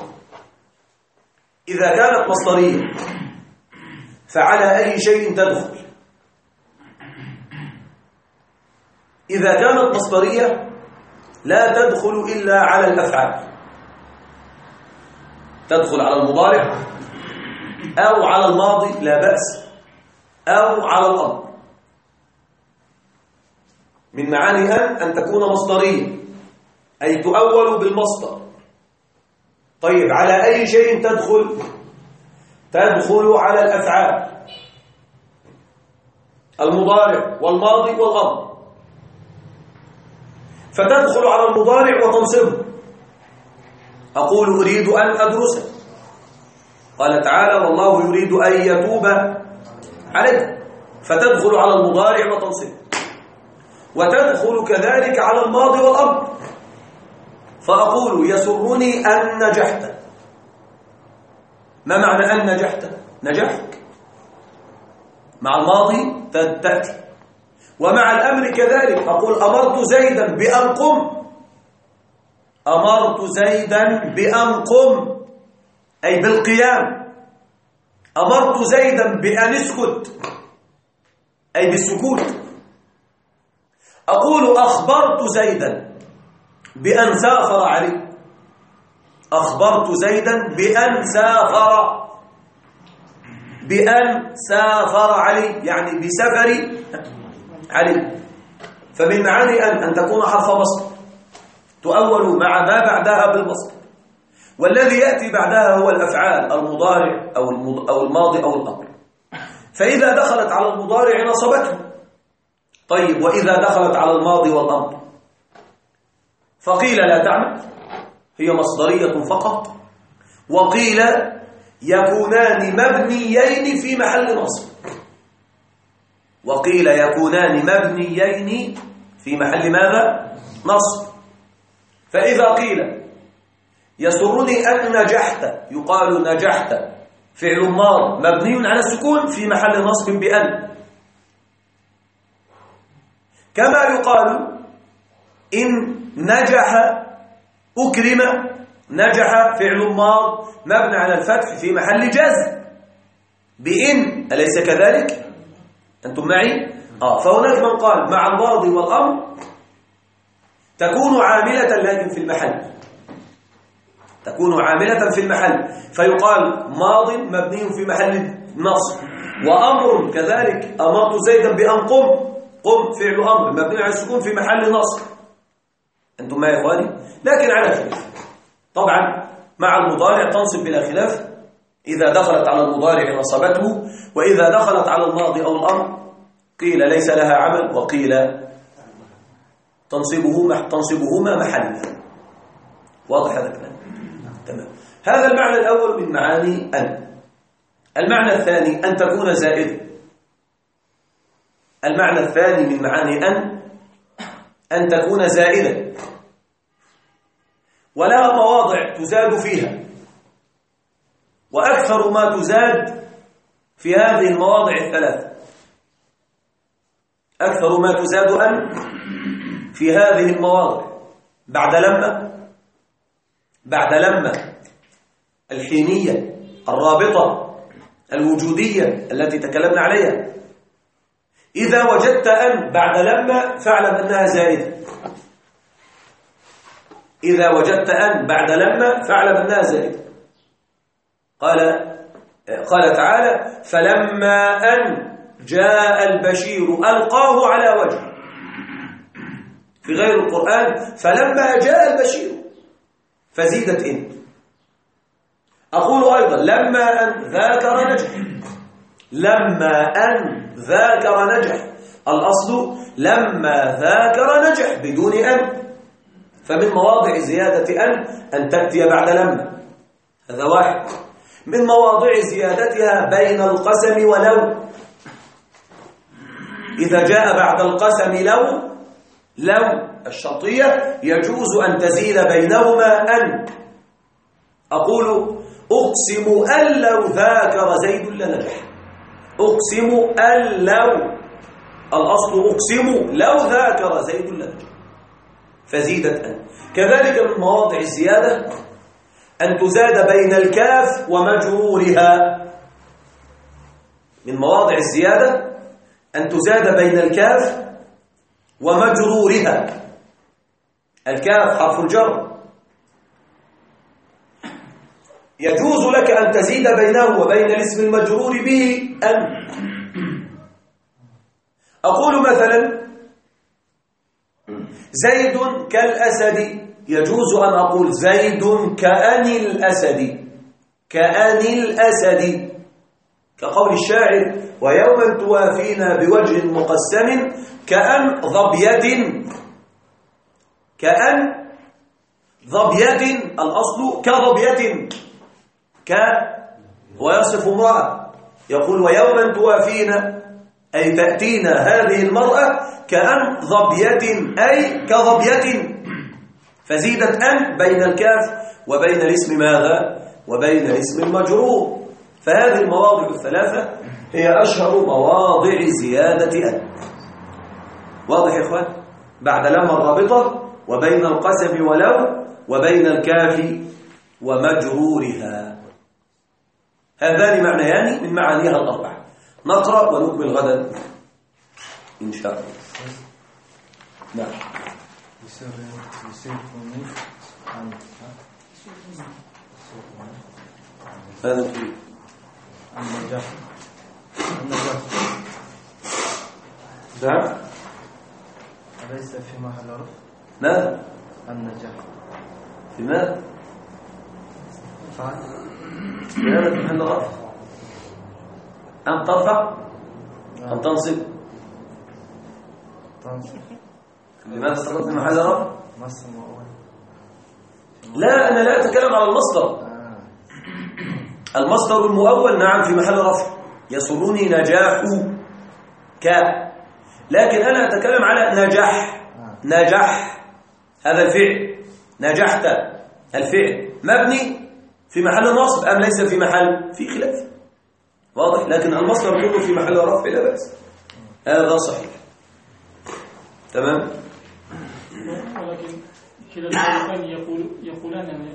إذا كانت مصدرية فعلى أي شيء تدخل؟ إذا كانت مصدرية لا تدخل إلا على الأفعال، تدخل على المضارع أو على الماضي لا بأس، أو على الأمر. من معاني أن تكون مصدرية أي تؤول بالمصدر. طيب على أي شيء تدخل؟ تدخل على الأفعال، المضارع والماضي والأمر. فتدخل على المضارع وتنصبه. أقول أريد أن أدرس، قال تعالى والله يريد أن يتوب عليك، فتدخل على المضارع وتنصبه. وتدخل كذلك على الماضي والأمر، فأقول يسرني أن نجحت. ما معنى أن نجحت؟ نجحت مع الماضي تأتي، ومع الأمر كذلك. أقول أمرت زيدا بأن قم. أمرت زيدا بأن قم أي بالقيام. أمرت زيدا بأن اسكت أي بالسكوت. أقول أخبرت زيدا بأن سافر علي. أخبرت زيدا بأن سافر علي، يعني بسفر علي. فمن معاني أن تكون حرف مصدر تؤول مع ما بعدها بالمصدر، والذي يأتي بعدها هو الأفعال المضارع أو الماضي أو الأمر. فإذا دخلت على المضارع نصبته. طيب وإذا دخلت على الماضي والأمر فقيل لا تعمل، هي مصدرية فقط، وقيل يكونان مبنيين في محل نصب، وقيل يكونان مبنيين في محل ماذا؟ نصب. فإذا قيل يسرني أن نجحت، يقال نجحت فعل ماض مبني على السكون في محل نصب بأن، كما يقال إن نجح أكرم، نجح فعل ماض مبني على الفتح في محل جزم بإن، أليس كذلك؟ أنتم معي؟ فهناك من قال مع الماضي والأمر تكون عاملة لكن في المحل، تكون عاملة في المحل، فيقال ماض مبني في محل نصب، وأمر كذلك أمرت زيدا بأن قم، قم فعل أمر مبني على السكون في محل نصب. أنتم معي يا إخواني؟ لكن على خلاف طبعا. مع المضارع تنصب بلا خلاف، إذا دخلت على المضارع نصبته، وإذا دخلت على الماضي أو الأمر قيل ليس لها عمل، وقيل تنصبهما محلا. واضح هذا الكلام؟ تمام. هذا المعنى الأول من معاني أن. المعنى الثاني أن تكون زائدة. المعنى الثاني من معاني أن تكون زائدة ولها مواضع تزاد فيها، وأكثر ما تزاد في هذه المواضع الثلاثة، أكثر ما تزاد أن في هذه المواضع بعد لما الحينية الرابطة الوجودية التي تكلمنا عليها. إذا وجدت أن بعد لما فاعلم أنها زائدة، إذا وجدت أن بعد لما فاعلم أنها زائدة. قال تعالى فلما أن جاء البشير ألقاه على وجهه. في غير القرآن فلما جاء البشير فزيدت إن. أقول أيضا لما أن ذاكر نجح، لما أن ذاكر نجح، الأصل لما ذاكر نجح بدون أن. فمن مواضع زيادة أن تأتي بعد لما، هذا واحد. من مواضع زيادتها بين القسم ولو، إذا جاء بعد القسم لو الشرطية يجوز أن تزيد بينهما أن. أقول أقسم أن لو ذاكر زيد لنجح، أقسم أن لو، الأصل أقسم لو ذاكر زيد لنجح، فزيدت أن. كذلك من مواضع الزيادة أن تزاد بين الكاف ومجرورها. من مواضع الزيادة أن تزاد بين الكاف ومجرورها. الكاف حرف الجر، يجوز لك أن تزيد بينه وبين الاسم المجرور به أن. أقول مثلا زيد كالأسد، يجوز أن أقول زيد كأن الأسد، كأن الأسد، كقول الشاعر ويوما توافينا بوجه مقسم كأن ظبية، كأن ظبية، الأصل كظبية، ويصف امرأة يقول ويوما توافينا أي تأتينا هذه المرأة كأن ظبية أي كظبية، فزيدت أن بين الكاف وبين الاسم ماذا؟ وبين الاسم المجرور. فهذه المواضع الثلاثة هي أشهر مواضع زيادة أن. واضح يا إخوان؟ بعد لما الرابطة وبين القسم ولو وبين الكاف ومجرورها. هذان معنيان من معانيها الأربعة. نقرأ ونكمل غدا إن شاء الله. نعم. هذا في النجاح. نعم. أليس في محل رفع؟ لا. النجاح في ماذا؟ فعل كانت في محل رفع. أن ترفع أم تنصب؟ تنصب. لماذا تقول في محل رفع؟ مصدر مؤول. لا، أنا لا أتكلم على المصدر. المصدر المؤول نعم في محل رفع، يسرني نجاحك، لكن أنا أتكلم على نجح. نجح هذا الفعل، نجحت الفعل مبني في محل نصب أم ليس في محل؟ في خلاف واضح، لكن المصدر كله في محل رفع لا بأس، هذا صحيح. تمام. ولكن كلا الفريقين يقولان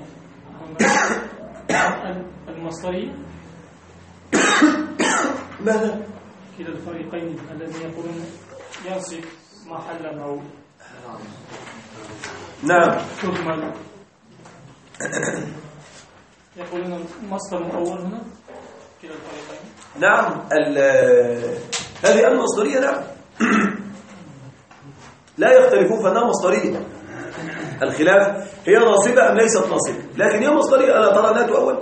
المصدري ماذا؟ كلا الفريقين الذين يقولون ينصب محل أو نعم تهمل، يقولون مصدر مؤول هنا كلا الفريقين. نعم، هذه المصدرية نعم لا يختلفون فانها مصدرية. الخلاف هي ناصبة أم ليست ناصبة، لكن هي مصدرية. ألا ترى أنها تؤول؟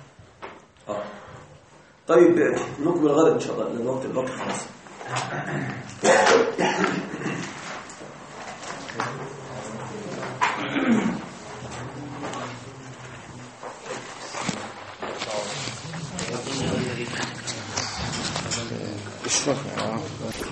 طيب نكمل غدا إن شاء الله لأن الوقت خلاص.